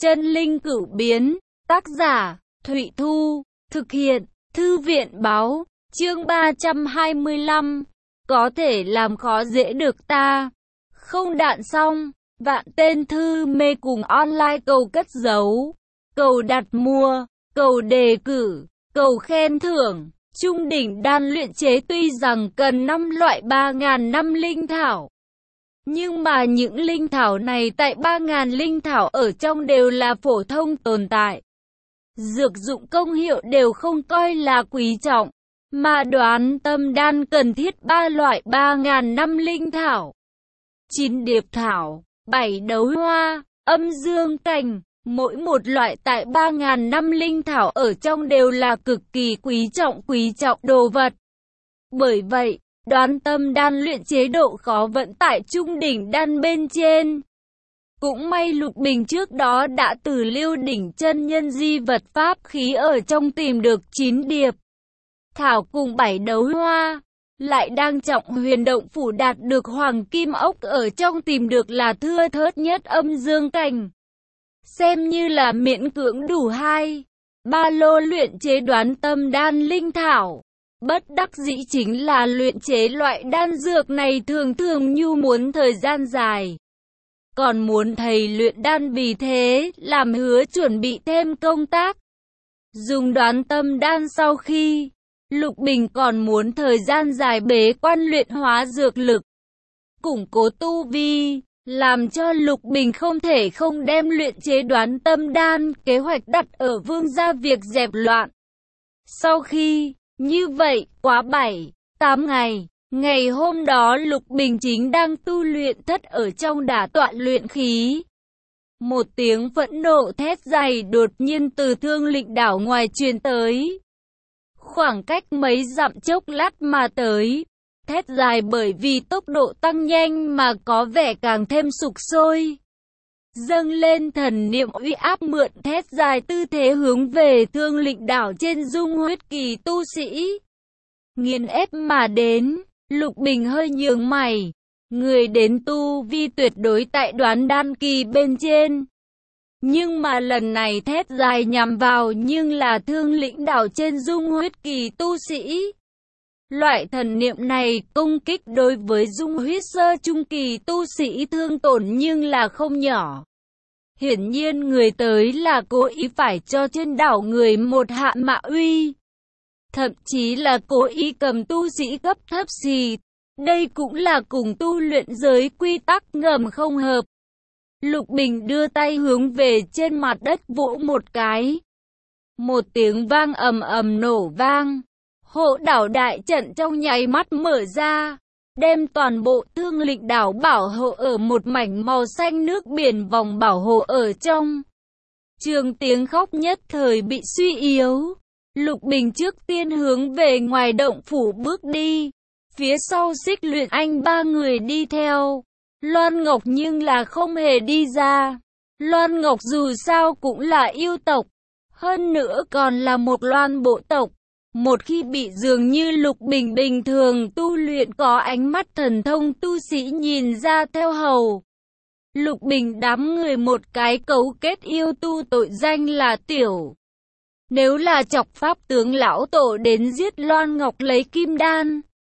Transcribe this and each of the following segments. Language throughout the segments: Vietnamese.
Chân linh cửu biến, tác giả, Thụy Thu, thực hiện, Thư viện báo, chương 325, có thể làm khó dễ được ta. Không đạn xong, vạn tên thư mê cùng online cầu cất giấu, cầu đặt mua, cầu đề cử, cầu khen thưởng. Trung đỉnh đan luyện chế tuy rằng cần 5 loại 3.000 năm linh thảo, nhưng mà những linh thảo này tại 3.000 linh thảo ở trong đều là phổ thông tồn tại. Dược dụng công hiệu đều không coi là quý trọng, mà Đoán Tâm đan cần thiết 3 loại 3.000 năm linh thảo. 9 điệp thảo, 7 đấu hoa, âm dương cành, mỗi một loại tại 3.000 năm linh thảo ở trong đều là cực kỳ quý trọng đồ vật. Bởi vậy, Đoán Tâm đan luyện chế độ khó vẫn tại trung đỉnh đan bên trên. Cũng may Lục Bình trước đó đã từ Liêu đỉnh chân nhân di vật pháp khí ở trong tìm được 9 điệp thảo cùng 7 đấu hoa, lại đang trọng huyền động phủ đạt được hoàng kim ốc ở trong tìm được là thưa thớt nhất âm dương cành. Xem như là miễn cưỡng đủ 2-3 lô luyện chế Đoán Tâm đan linh thảo. Bất đắc dĩ chính là luyện chế loại đan dược này thường nhu muốn thời gian dài. Còn muốn thầy luyện đan, vì thế làm hứa chuẩn bị thêm công tác. Dùng Đoán Tâm đan sau khi, Lục Bình còn muốn thời gian dài bế quan luyện hóa dược lực, củng cố tu vi, làm cho Lục Bình không thể không đem luyện chế Đoán Tâm đan kế hoạch đặt ở Vương gia việc dẹp loạn. Sau khi như vậy, quá 7-8 ngày, ngày hôm đó Lục Bình chính đang tu luyện thất ở trong đả tọa luyện khí. Một tiếng phẫn nộ thét dài đột nhiên từ Thương Lĩnh đảo ngoài truyền tới. Khoảng cách mấy dặm chốc lát mà tới, thét dài bởi vì tốc độ tăng nhanh mà có vẻ càng thêm sục sôi. Dâng lên thần niệm uy áp, mượn thét dài tư thế hướng về Thương Lĩnh đảo trên dung huyết kỳ tu sĩ. Nghiền ép mà đến, Lục Bình hơi nhướng mày, người đến tu vi tuyệt đối tại Đoán đan kỳ bên trên. Nhưng mà lần này thét dài nhằm vào nhưng là Thương Lĩnh đảo trên dung huyết kỳ tu sĩ. Loại thần niệm này công kích đối với dung huyết sơ trung kỳ tu sĩ thương tổn nhưng là không nhỏ. Hiển nhiên người tới là cố ý phải cho trên đảo người một hạ mạ uy. Thậm chí là cố ý cầm tu sĩ cấp thấp xì. Đây cũng là cùng tu luyện giới quy tắc ngầm không hợp. Lục Bình đưa tay hướng về trên mặt đất vỗ một cái. Một tiếng vang ầm ầm nổ vang. Hộ đảo đại trận trong nháy mắt mở ra, đem toàn bộ Thương Lĩnh đảo bảo hộ ở một mảnh màu xanh nước biển vòng bảo hộ ở trong. Trường tiếng khóc nhất thời bị suy yếu. Lục Bình trước tiên hướng về ngoài động phủ bước đi. Phía sau Xích Luyện Anh 3 người đi theo. Loan Ngọc nhưng là không hề đi ra. Loan Ngọc dù sao cũng là yêu tộc, hơn nữa còn là một loan bộ tộc. Một khi bị dường như Lục Bình bình thường tu luyện có ánh mắt thần thông tu sĩ nhìn ra theo hầu. Lục Bình đám người một cái cấu kết yêu tu tội danh là tiểu. Nếu là chọc pháp tướng lão tổ đến giết Loan Ngọc lấy kim đan,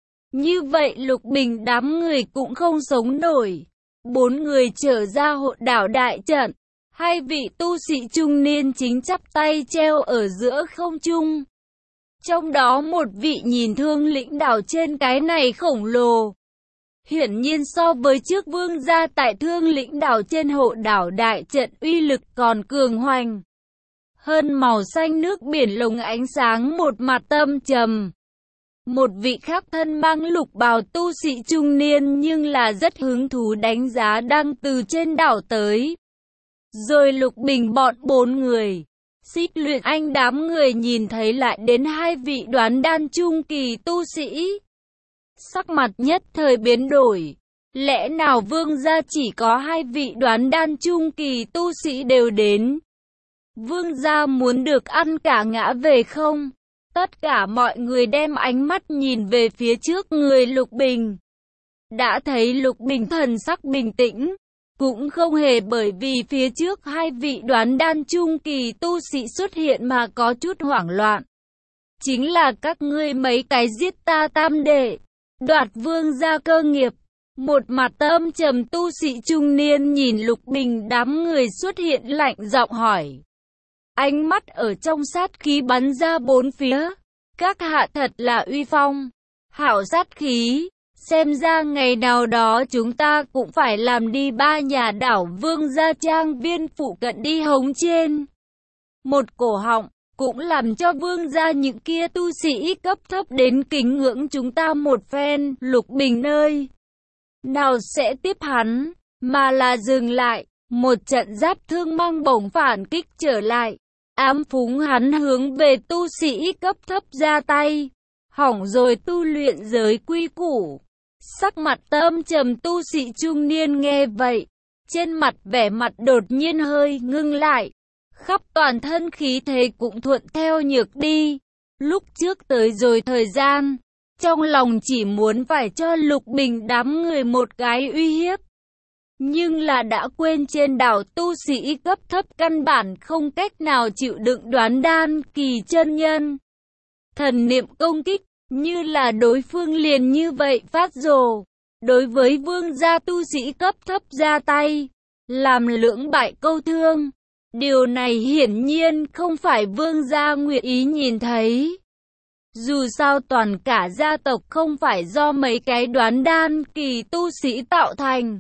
như vậy Lục Bình đám người cũng không sống nổi. 4 người trở ra hộ đảo đại trận. 2 vị tu sĩ trung niên chính chắp tay treo ở giữa không trung. Trong đó một vị nhìn Thương Lĩnh đảo trên cái này khổng lồ. Hiển nhiên so với trước Vương gia tại Thương Lĩnh đảo trên hộ đảo đại trận uy lực còn cường hoành. Hơn màu xanh nước biển lồng ánh sáng, một mặt tâm trầm. Một vị khác thân mang lục bào tu sĩ trung niên nhưng là rất hứng thú đánh giá đang từ trên đảo tới. Rồi Lục Bình bọn 4 người, Xích Luyện Anh đám người nhìn thấy lại đến 2 vị Đoán đan trung kỳ tu sĩ. Sắc mặt nhất thời biến đổi. Lẽ nào Vương gia chỉ có 2 vị Đoán đan trung kỳ tu sĩ đều đến? Vương gia muốn được ăn cả ngã về không? Tất cả mọi người đem ánh mắt nhìn về phía trước người Lục Bình. Đã thấy Lục Bình thần sắc bình tĩnh, Cũng không hề bởi vì phía trước hai vị đoán đan trung kỳ tu sĩ xuất hiện mà có chút hoảng loạn. Chính là các ngươi mấy cái giết ta tam đệ, đoạt vương gia cơ nghiệp. Một mặt âm trầm tu sĩ trung niên nhìn Lục Bình đám người xuất hiện lạnh giọng hỏi. Ánh mắt ở trong sát khí bắn ra bốn phía. Các hạ thật là uy phong, hảo sát khí. Xem ra ngày nào đó chúng ta cũng phải làm đi ba nhà đảo vương gia trang viên phụ cận đi hống trên một cổ họng, cũng làm cho vương gia những kia tu sĩ cấp thấp đến kính ngưỡng chúng ta một phen. Lục Bình nơi nào sẽ tiếp hắn, mà là dừng lại, một trận giáp thương mang bổng phản kích trở lại, ám phúng hắn hướng về tu sĩ cấp thấp ra tay. Hỏng rồi tu luyện giới quy củ. Sắc mặt âm trầm tu sĩ trung niên nghe vậy, trên mặt vẻ mặt đột nhiên hơi ngưng lại, khắp toàn thân khí thế cũng thuận theo nhược đi. Lúc trước tới rồi thời gian, trong lòng chỉ muốn phải cho Lục Bình đám người một cái uy hiếp, nhưng là đã quên trên đảo tu sĩ cấp thấp căn bản không cách nào chịu đựng đoán đan kỳ chân nhân. Thần niệm công kích, như là đối phương liền như vậy phát rồ, đối với vương gia tu sĩ cấp thấp ra tay, làm lưỡng bại câu thương. Điều này hiển nhiên không phải vương gia nguyện ý nhìn thấy. Dù sao toàn cả gia tộc không phải do mấy cái đoán đan kỳ tu sĩ tạo thành.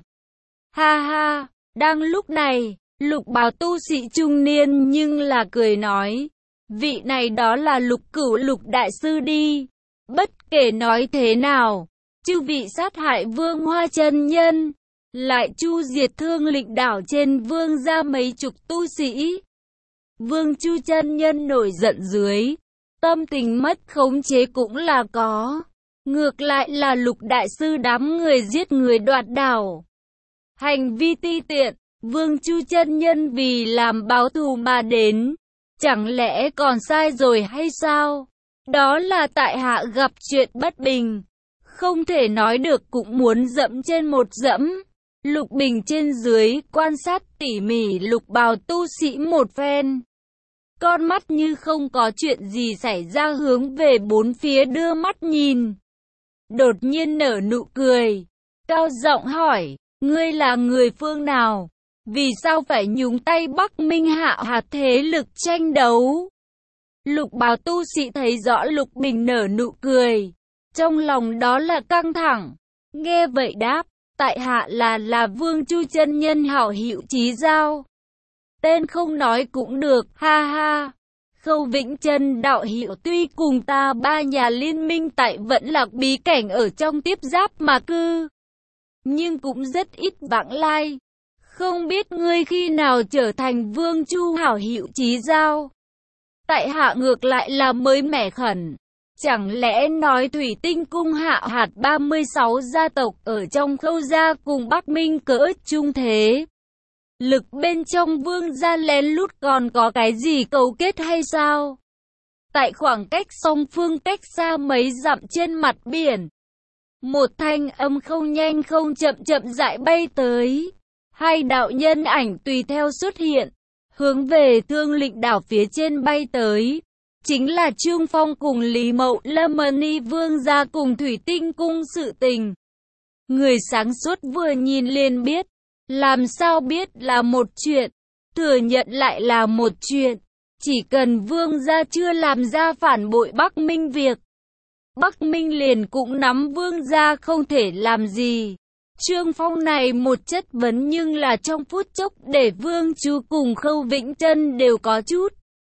Ha ha, đang lúc này, Lục bào tu sĩ trung niên nhưng là cười nói, vị này đó là Lục Cửu Lục đại sư đi. Bất kể nói thế nào, chư vị sát hại Vương Hoa chân nhân, lại chu diệt Thương Lĩnh đảo trên vương gia mấy chục tu sĩ. Vương Chu chân nhân nổi giận dưới, tâm tình mất khống chế cũng là có. Ngược lại là Lục đại sư đám người giết người đoạt đảo. Hành vi ti tiện, Vương Chu chân nhân vì làm báo thù mà đến, chẳng lẽ còn sai rồi hay sao? Đó là tại hạ gặp chuyện bất bình, không thể nói được cũng muốn dẫm trên một dẫm. Lục Bình trên dưới quan sát tỉ mỉ Lục bào tu sĩ một phen, con mắt như không có chuyện gì xảy ra hướng về bốn phía đưa mắt nhìn. Đột nhiên nở nụ cười, cao giọng hỏi, ngươi là người phương nào? Vì sao phải nhúng tay Bắc Minh hạ hạt thế lực tranh đấu? Lục bào tu sĩ thấy rõ Lục Bình nở nụ cười, trong lòng đó là căng thẳng. Nghe vậy đáp, tại hạ là Vương Chu chân nhân hảo hữu Chí Giao. Tên không nói cũng được, ha ha. Khâu Vĩnh Chân đạo hữu tuy cùng ta ba nhà liên minh tại Vẫn Lạc bí cảnh ở trong tiếp giáp mà cư, nhưng cũng rất ít vãng lai. Không biết ngươi khi nào trở thành Vương Chu hảo hữu Chí Giao? Tại hạ ngược lại là mới mẻ khẩn. Chẳng lẽ nói Thủy Tinh cung hạ hạt 36 gia tộc ở trong Khâu gia cùng Bắc Minh cỡ trung thế lực bên trong vương gia lén lút còn có cái gì cấu kết hay sao? Tại khoảng cách song phương cách xa mấy dặm trên mặt biển, một thanh âm không nhanh không chậm chậm rãi bay tới. Hai đạo nhân ảnh tùy theo xuất hiện, hướng về Thương Lĩnh đảo phía trên bay tới. Chính là Trương Phong cùng Lý Mậu Lâm Ni vương gia cùng Thủy Tinh cung sự tình. Người sáng suốt vừa nhìn liền biết, làm sao biết là một chuyện, thừa nhận lại là một chuyện. Chỉ cần vương gia chưa làm ra phản bội Bắc Minh việc, Bắc Minh liền cũng nắm vương gia không thể làm gì. Trương Phong này một chất vấn nhưng là trong phút chốc để Vương Chu cùng Khâu Vĩnh Chân đều có chút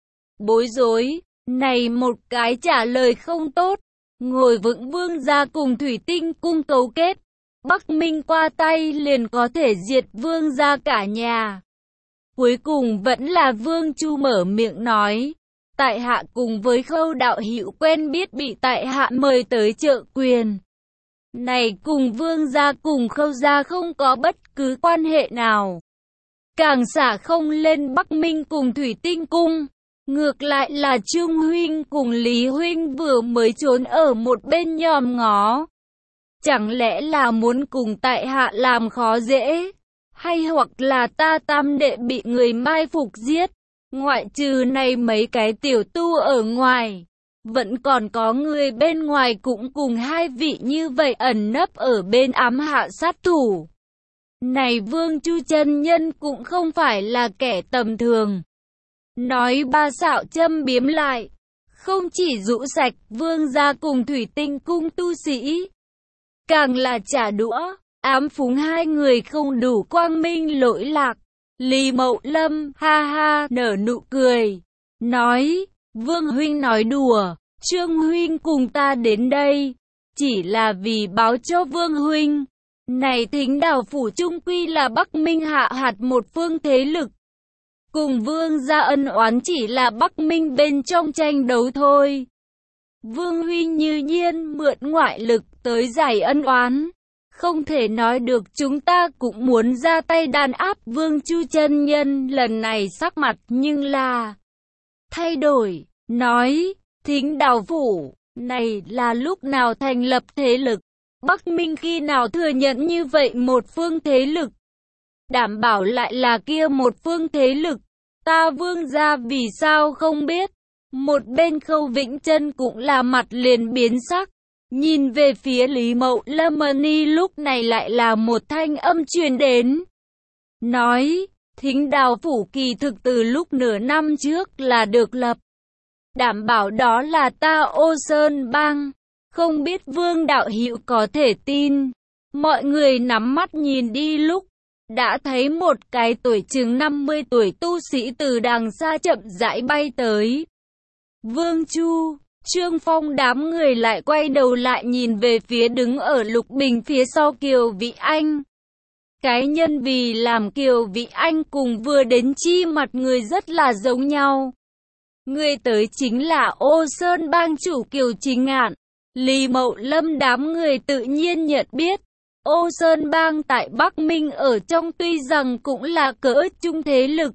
bối rối. Này một cái trả lời không tốt, ngồi vững vương gia cùng Thủy Tinh cung cấu kết, Bắc Minh qua tay liền có thể diệt vương gia cả nhà. Cuối cùng vẫn là Vương Chu mở miệng nói, tại hạ cùng với Khâu đạo hữu quen biết bị tại hạ mời tới trợ quyền. Này cùng vương gia cùng Khâu gia không có bất cứ quan hệ nào. Càng xả không lên Bắc Minh cùng Thủy Tinh cung. Ngược lại là Trương huynh cùng Lý huynh vừa mới trốn ở một bên nhòm ngó. Chẳng lẽ là muốn cùng tại hạ làm khó dễ? hay hoặc là ta tam đệ bị người mai phục giết. Ngoại trừ này mấy cái tiểu tu ở ngoài, vẫn còn có người bên ngoài cũng cùng hai vị như vậy ẩn nấp ở bên ám hạ sát thủ. Này Vương Chu chân nhân cũng không phải là kẻ tầm thường. Nói ba xạo châm biếm lại, không chỉ rũ sạch Vương gia cùng Thủy Tinh cung tu sĩ, càng là trả đũa, ám phúng hai người không đủ quang minh lỗi lạc. Lý Mậu Lâm ha ha nở nụ cười, nói, Vương huynh nói đùa, Trương huynh cùng ta đến đây, chỉ là vì báo cho Vương huynh. Này Thính Đào phủ trung quy là Bắc Minh hạ hạt một phương thế lực. Cùng Vương gia ân oán chỉ là Bắc Minh bên trong tranh đấu thôi. Vương huynh như nhiên mượn ngoại lực tới giải ân oán. Không thể nói được chúng ta cũng muốn ra tay đàn áp Vương Chu chân nhân lần này sắc mặt nhưng là thay đổi, nói, Thính Đào phủ, này là lúc nào thành lập thế lực? Bắc Minh khi nào thừa nhận như vậy một phương thế lực? Đảm bảo lại là kia một phương thế lực. Ta Vương gia vì sao không biết? Một bên Khâu Vĩnh Chân cũng là mặt liền biến sắc. Nhìn về phía Lý Mậu Lâm Ni lúc này lại là một thanh âm truyền đến. Nói, Thính Đào phủ kỳ thực từ lúc nửa năm trước là được lập. Đảm bảo đó là ta Ô Sơn Bang. Không biết Vương đạo hữu có thể tin. Mọi người nắm mắt nhìn đi lúc, đã thấy một cái tuổi chừng 50 tuổi tu sĩ từ đằng xa chậm rãi bay tới. Vương Chu, Trương Phong đám người lại quay đầu lại nhìn về phía đứng ở Lục Bình phía sau Kiều Vĩ Anh. Cái nhân vì làm Kiều Vĩ Anh cùng vừa đến chi mặt người rất là giống nhau. Người tới chính là Ô Sơn Bang chủ Kiều Chính Ngạn. Lý Mậu Lâm đám người tự nhiên nhận biết. Ô Sơn Bang tại Bắc Minh ở trong tuy rằng cũng là cỡ trung thế lực.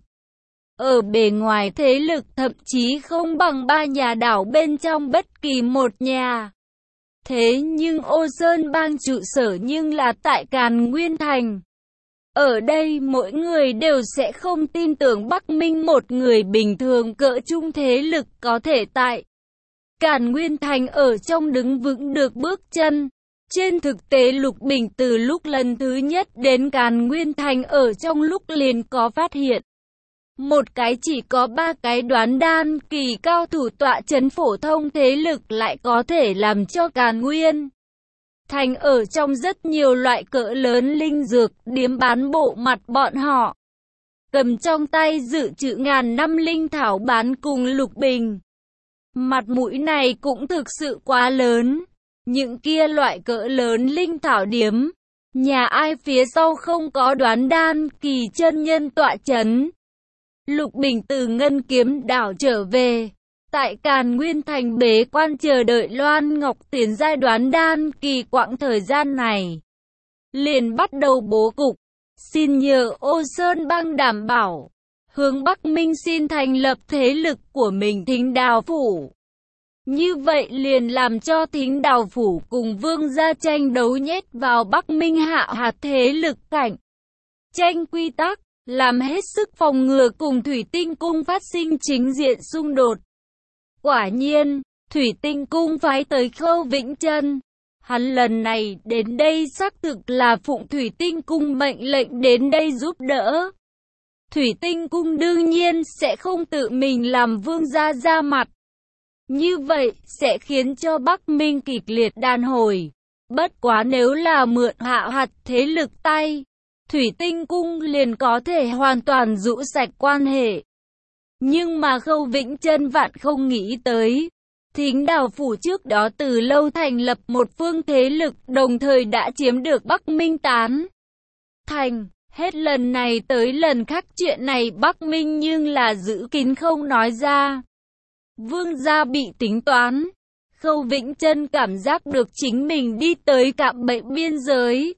Ở bề ngoài thế lực thậm chí không bằng ba nhà đảo bên trong bất kỳ một nhà. Thế nhưng Ô Sơn Bang trụ sở nhưng là tại Càn Nguyên Thành. Ở đây mỗi người đều sẽ không tin tưởng Bắc Minh một người bình thường cỡ trung thế lực có thể tại Càn Nguyên Thành ở trong đứng vững được bước chân. Trên thực tế Lục Bình từ lúc lần thứ nhất đến Càn Nguyên Thành ở trong lúc liền có phát hiện. Một cái chỉ có 3 cái đoán đan kỳ cao thủ tọa trấn phổ thông thế lực lại có thể làm cho Càn Nguyên Thành ở trong rất nhiều loại cỡ lớn linh dược điếm bán bộ mặt bọn họ. Cầm trong tay dự trữ ngàn năm linh thảo bán cùng Lục Bình. Mặt mũi này cũng thực sự quá lớn. Những kia loại cỡ lớn linh thảo điếm, nhà ai phía sau không có đoán đan kỳ chân nhân tọa chấn. Lục Bình từ Ngân Kiếm đảo trở về, tại Càn Nguyên Thành bế quan chờ đợi Loan Ngọc tiến giai đoán đan kỳ quãng thời gian này. Liền bắt đầu bố cục, xin nhờ Ô Sơn Bang đảm bảo, hướng Bắc Minh xin thành lập thế lực của mình Thính Đào phủ. Như vậy liền làm cho Thính Đào phủ cùng Vương gia tranh đấu nhét vào Bắc Minh hạ hạt thế lực cảnh. Tranh quy tắc, làm hết sức phòng ngừa cùng Thủy Tinh cung phát sinh chính diện xung đột. Quả nhiên, Thủy Tinh cung phái tới Khâu Vĩnh Chân. Hắn lần này đến đây xác thực là phụng Thủy Tinh cung mệnh lệnh đến đây giúp đỡ. Thủy Tinh cung đương nhiên sẽ không tự mình làm vương gia ra mặt. Như vậy sẽ khiến cho Bắc Minh kịch liệt đàn hồi. Bất quá nếu là mượn hạ hạt thế lực tay, Thủy Tinh cung liền có thể hoàn toàn rũ sạch quan hệ. Nhưng mà Khâu Vĩnh Chân vạn không nghĩ tới. Thính Đào phủ trước đó từ lâu thành lập một phương thế lực đồng thời đã chiếm được Bắc Minh tán thành. Hết lần này tới lần khác chuyện này Bắc Minh nhưng là giữ kín không nói ra. Vương gia bị tính toán. Khâu Vĩnh Chân cảm giác được chính mình đi tới cạm bẫy biên giới.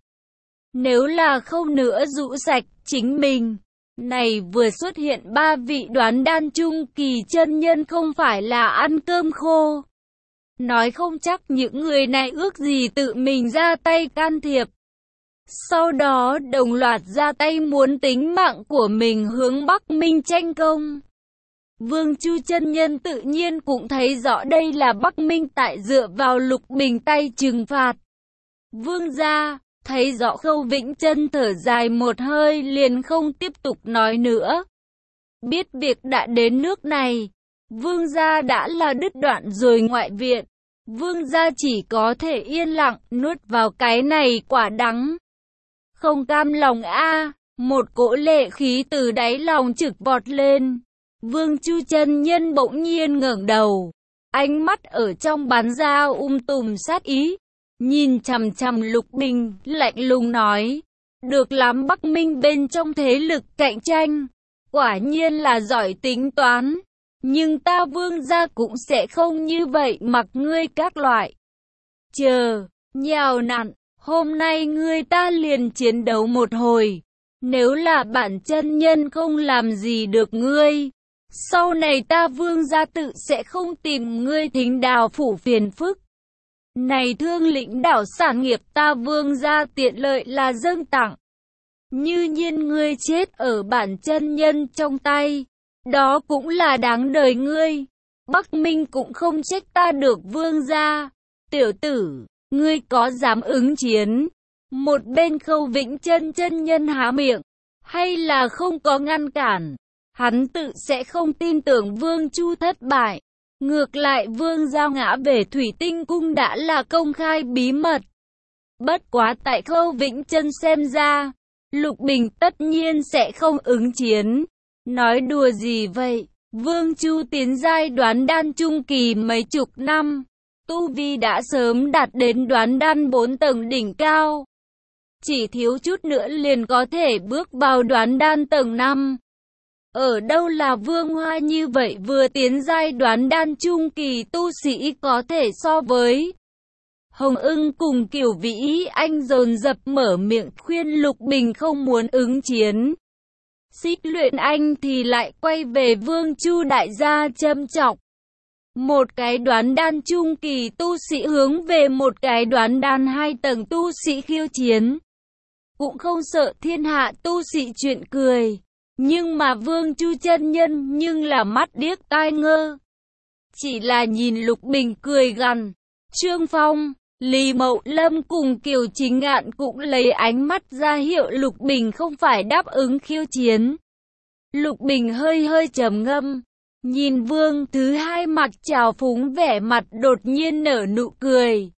Nếu là không nữa rũ sạch chính mình. Này vừa xuất hiện 3 vị đoán đan trung kỳ chân nhân không phải là ăn cơm khô. Nói không chắc những người này ước gì tự mình ra tay can thiệp. Sau đó đồng loạt ra tay muốn tính mạng của mình hướng Bắc Minh tranh công. Vương Chu chân nhân tự nhiên cũng thấy rõ đây là Bắc Minh tại dựa vào Lục Bình tay trừng phạt. Vương gia, thấy rõ Khâu Vĩnh Chân thở dài một hơi liền không tiếp tục nói nữa. Biết việc đã đến nước này, Vương gia đã là đứt đoạn rồi ngoại viện. Vương gia chỉ có thể yên lặng nuốt vào cái này quả đắng. Không cam lòng a, một cỗ lệ khí từ đáy lòng trực vọt lên. Vương Chu chân nhân bỗng nhiên ngẩng đầu, ánh mắt ở trong bắn ra tùm sát ý, nhìn chằm chằm Lục Bình, lạnh lùng nói: "Được lắm, Bắc Minh bên trong thế lực cạnh tranh, quả nhiên là giỏi tính toán, nhưng ta Vương gia cũng sẽ không như vậy mặc ngươi các loại. Chờ, nhào nặn, hôm nay ngươi ta liền chiến đấu một hồi, nếu là bản chân nhân không làm gì được ngươi, sau này ta Vương gia tự sẽ không tìm ngươi Thính Đào phủ phiền phức. Này Thương Lĩnh đảo sản nghiệp ta Vương gia tiện lợi là dâng tặng. Như nhiên ngươi chết ở bản chân nhân trong tay, đó cũng là đáng đời ngươi. Bắc Minh cũng không trách ta được Vương gia. Tiểu tử, ngươi có dám ứng chiến?" Một bên Khâu Vĩnh Chân chân nhân há miệng, hay là không có ngăn cản. Hắn tự sẽ không tin tưởng Vương Chu thất bại. Ngược lại Vương gia ngã về Thủy Tinh Cung đã là công khai bí mật. Bất quá tại Khâu Vĩnh Chân xem ra, Lục Bình tất nhiên sẽ không ứng chiến. Nói đùa gì vậy? Vương Chu tiến giai đoán đan trung kỳ mấy chục năm, tu vi đã sớm đạt đến đoán đan 4 tầng đỉnh cao. Chỉ thiếu chút nữa liền có thể bước vào đoán đan tầng 5. Ở đâu là Vương Hoa như vậy vừa tiến giai đoán đan trung kỳ tu sĩ có thể so với. Hồng Ưng cùng Kiều Vĩ Anh dồn dập mở miệng khuyên Lục Bình không muốn ứng chiến. Xích Luyện Anh thì lại quay về Vương Chu đại gia châm chọc. Một cái đoán đan trung kỳ tu sĩ hướng về một cái đoán đan 2 tầng tu sĩ khiêu chiến. Cũng không sợ thiên hạ tu sĩ chuyện cười. Nhưng mà Vương Chu chân nhân nhưng là mắt điếc tai ngơ. Chỉ là nhìn Lục Bình cười gằn. Trương Phong, Lý Mậu Lâm cùng Kiều Chính Ngạn cũng lấy ánh mắt ra hiệu Lục Bình không phải đáp ứng khiêu chiến. Lục Bình hơi hơi trầm ngâm, nhìn Vương thứ hai mặt trào phúng vẻ mặt đột nhiên nở nụ cười.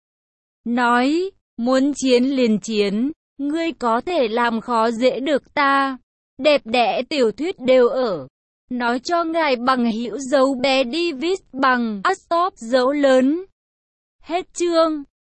Nói, muốn chiến liền chiến, ngươi có thể làm khó dễ được ta. Đẹp đẽ tiểu thuyết đều ở. Nói cho ngài bằng hữu dấu bé David bằng stop dấu lớn. Hết chương.